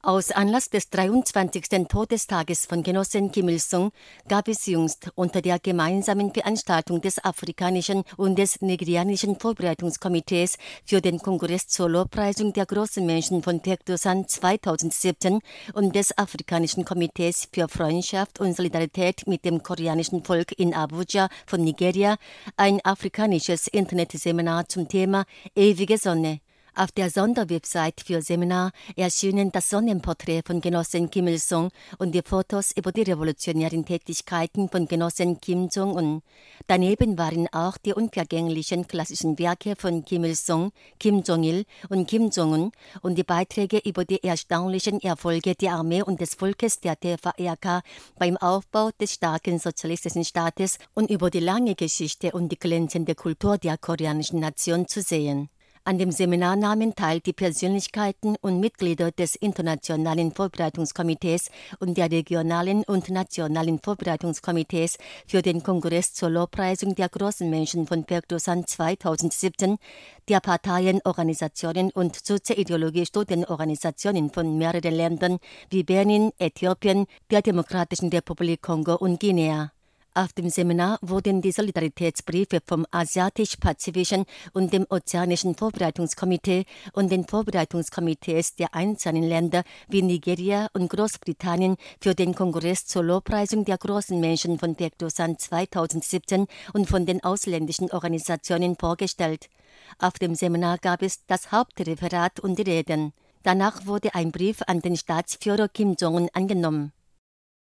Aus Anlass des 23. Todestages von Genossen Kim Il-sung gab es jüngst unter der gemeinsamen Veranstaltung des afrikanischen und des nigerianischen Vorbereitungskomitees für den Kongress zur Lobpreisung der großen Menschen von Paektusan 2017 und des Afrikanischen Komitees für Freundschaft und Solidarität mit dem koreanischen Volk in Abuja von Nigeria ein afrikanisches Internetseminar zum Thema Ewige Sonne. Auf der Sonderwebsite für Seminar erschienen das Sonnenporträt von Genossen Kim Il-sung und die Fotos über die revolutionären Tätigkeiten von Genossen Kim Jong-un. Daneben waren auch die unvergänglichen klassischen Werke von Kim Il-sung, Kim Jong-il und Kim Jong-un und die Beiträge über die erstaunlichen Erfolge der Armee und des Volkes der TVRK beim Aufbau des starken sozialistischen Staates und über die lange Geschichte und die glänzende Kultur der koreanischen Nation zu sehen. An dem Seminar nahmen teil die Persönlichkeiten und Mitglieder des Internationalen Vorbereitungskomitees und der regionalen und nationalen Vorbereitungskomitees für den Kongress zur Lobpreisung der großen Menschen von Paektusan 2017, der Parteien, Organisationen und Soziideologie-Studienorganisationen von mehreren Ländern wie Benin, Äthiopien, der Demokratischen Republik Kongo und Guinea. Auf dem Seminar wurden die Solidaritätsbriefe vom Asiatisch-Pazifischen und dem Ozeanischen Vorbereitungskomitee und den Vorbereitungskomitees der einzelnen Länder wie Nigeria und Großbritannien für den Kongress zur Lobpreisung der großen Menschen von Paektusan 2017 und von den ausländischen Organisationen vorgestellt. Auf dem Seminar gab es das Hauptreferat und die Reden. Danach wurde ein Brief an den Staatsführer Kim Jong-un angenommen.